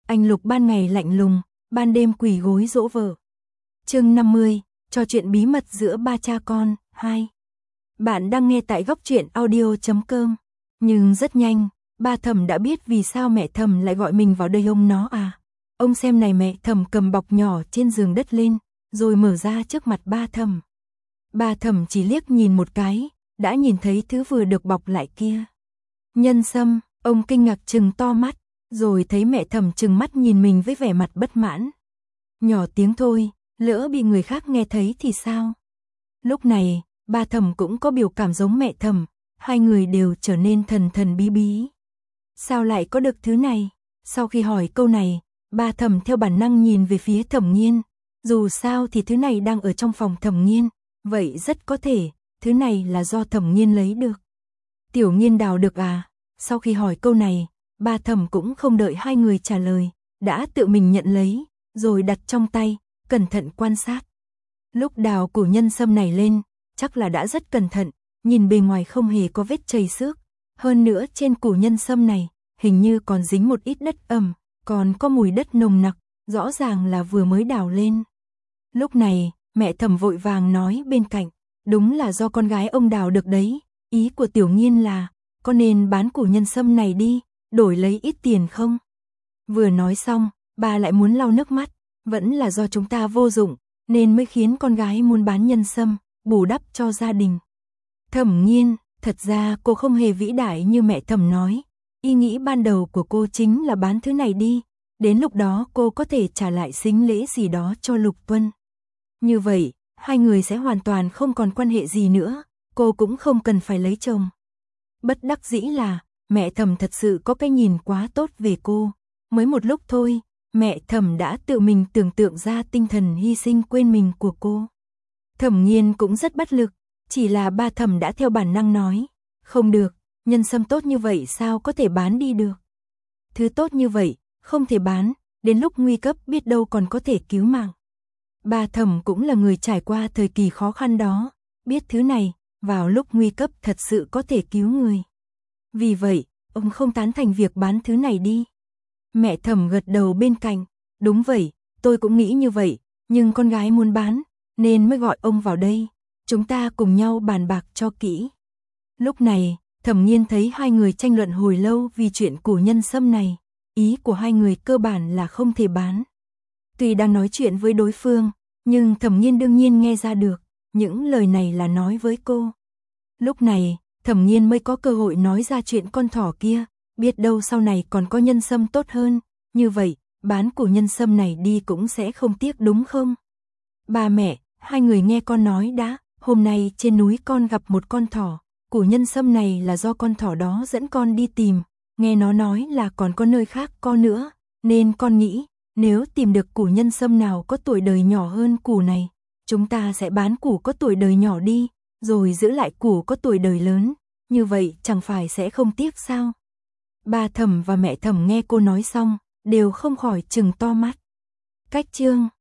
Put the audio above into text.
Anh Lục ban ngày lạnh lùng, ban đêm quỳ gối dỗ vợ. Chương 50, trò chuyện bí mật giữa ba cha con, 2. Bạn đang nghe tại góc truyện audio.com. Nhưng rất nhanh, ba Thẩm đã biết vì sao mẹ Thẩm lại gọi mình vào đây ông nó à. Ông xem này, mẹ Thẩm cầm bọc nhỏ trên giường đất lên, rồi mở ra trước mặt ba Thẩm. Ba Thẩm chỉ liếc nhìn một cái, đã nhìn thấy thứ vừa được bọc lại kia. Nhân sâm, ông kinh ngạc trừng to mắt, rồi thấy mẹ Thẩm trừng mắt nhìn mình với vẻ mặt bất mãn. Nhỏ tiếng thôi, lỡ bị người khác nghe thấy thì sao? Lúc này, ba Thẩm cũng có biểu cảm giống mẹ Thẩm, hai người đều trở nên thần thần bí bí. Sao lại có được thứ này? Sau khi hỏi câu này, ba Thẩm theo bản năng nhìn về phía Thẩm Nghiên. Dù sao thì thứ này đang ở trong phòng Thẩm Nghiên, vậy rất có thể, thứ này là do Thẩm Nghiên lấy được. Tiểu Nghiên đào được à? Sau khi hỏi câu này, ba Thẩm cũng không đợi hai người trả lời, đã tự mình nhận lấy, rồi đặt trong tay, cẩn thận quan sát. Lúc đào củ nhân sâm này lên, chắc là đã rất cẩn thận, nhìn bề ngoài không hề có vết chảy xước. Hơn nữa trên củ nhân sâm này, hình như còn dính một ít đất ẩm, còn có mùi đất nồng nặc, rõ ràng là vừa mới đào lên. Lúc này, mẹ Thẩm vội vàng nói bên cạnh, đúng là do con gái ông đào được đấy, ý của Tiểu Nghiên là, có nên bán củ nhân sâm này đi, đổi lấy ít tiền không? Vừa nói xong, bà lại muốn lau nước mắt, vẫn là do chúng ta vô dụng, nên mới khiến con gái muốn bán nhân sâm, bù đắp cho gia đình. Thẩm Nghiên, thật ra cô không hề vĩ đại như mẹ Thẩm nói, ý nghĩ ban đầu của cô chính là bán thứ này đi, đến lúc đó cô có thể trả lại sính lễ gì đó cho Lục Tuân. Như vậy, hai người sẽ hoàn toàn không còn quan hệ gì nữa, cô cũng không cần phải lấy chồng. Bất đắc dĩ là, mẹ Thẩm thật sự có cái nhìn quá tốt về cô. Mới một lúc thôi, mẹ Thẩm đã tự mình tưởng tượng ra tinh thần hy sinh quên mình của cô. Thẩm Nghiên cũng rất bất lực, chỉ là ba Thẩm đã theo bản năng nói, không được, nhân sâm tốt như vậy sao có thể bán đi được. Thứ tốt như vậy, không thể bán, đến lúc nguy cấp biết đâu còn có thể cứu mạng. Ba Thẩm cũng là người trải qua thời kỳ khó khăn đó, biết thứ này, vào lúc nguy cấp thật sự có thể cứu người. Vì vậy, ông không tán thành việc bán thứ này đi. Mẹ Thẩm gật đầu bên cạnh, đúng vậy, tôi cũng nghĩ như vậy, nhưng con gái muốn bán, nên mới gọi ông vào đây, chúng ta cùng nhau bàn bạc cho kỹ. Lúc này, Thẩm Nghiên thấy hai người tranh luận hồi lâu vì chuyện củ nhân sâm này, ý của hai người cơ bản là không thể bán. Tuy đang nói chuyện với đối phương, nhưng Thẩm Nghiên đương nhiên nghe ra được, những lời này là nói với cô. Lúc này, Thẩm Nghiên mới có cơ hội nói ra chuyện con thỏ kia, biết đâu sau này còn có nhân sâm tốt hơn, như vậy, bán củ nhân sâm này đi cũng sẽ không tiếc đúng không? Ba mẹ, hai người nghe con nói đã, hôm nay trên núi con gặp một con thỏ, củ nhân sâm này là do con thỏ đó dẫn con đi tìm, nghe nó nói là còn có nơi khác có nữa, nên con nghĩ, nếu tìm được củ nhân sâm nào có tuổi đời nhỏ hơn củ này, chúng ta sẽ bán củ có tuổi đời nhỏ đi, rồi giữ lại củ có tuổi đời lớn, như vậy chẳng phải sẽ không tiếc sao? Ba Thẩm và mẹ Thẩm nghe cô nói xong, đều không khỏi trừng to mắt. Cách chương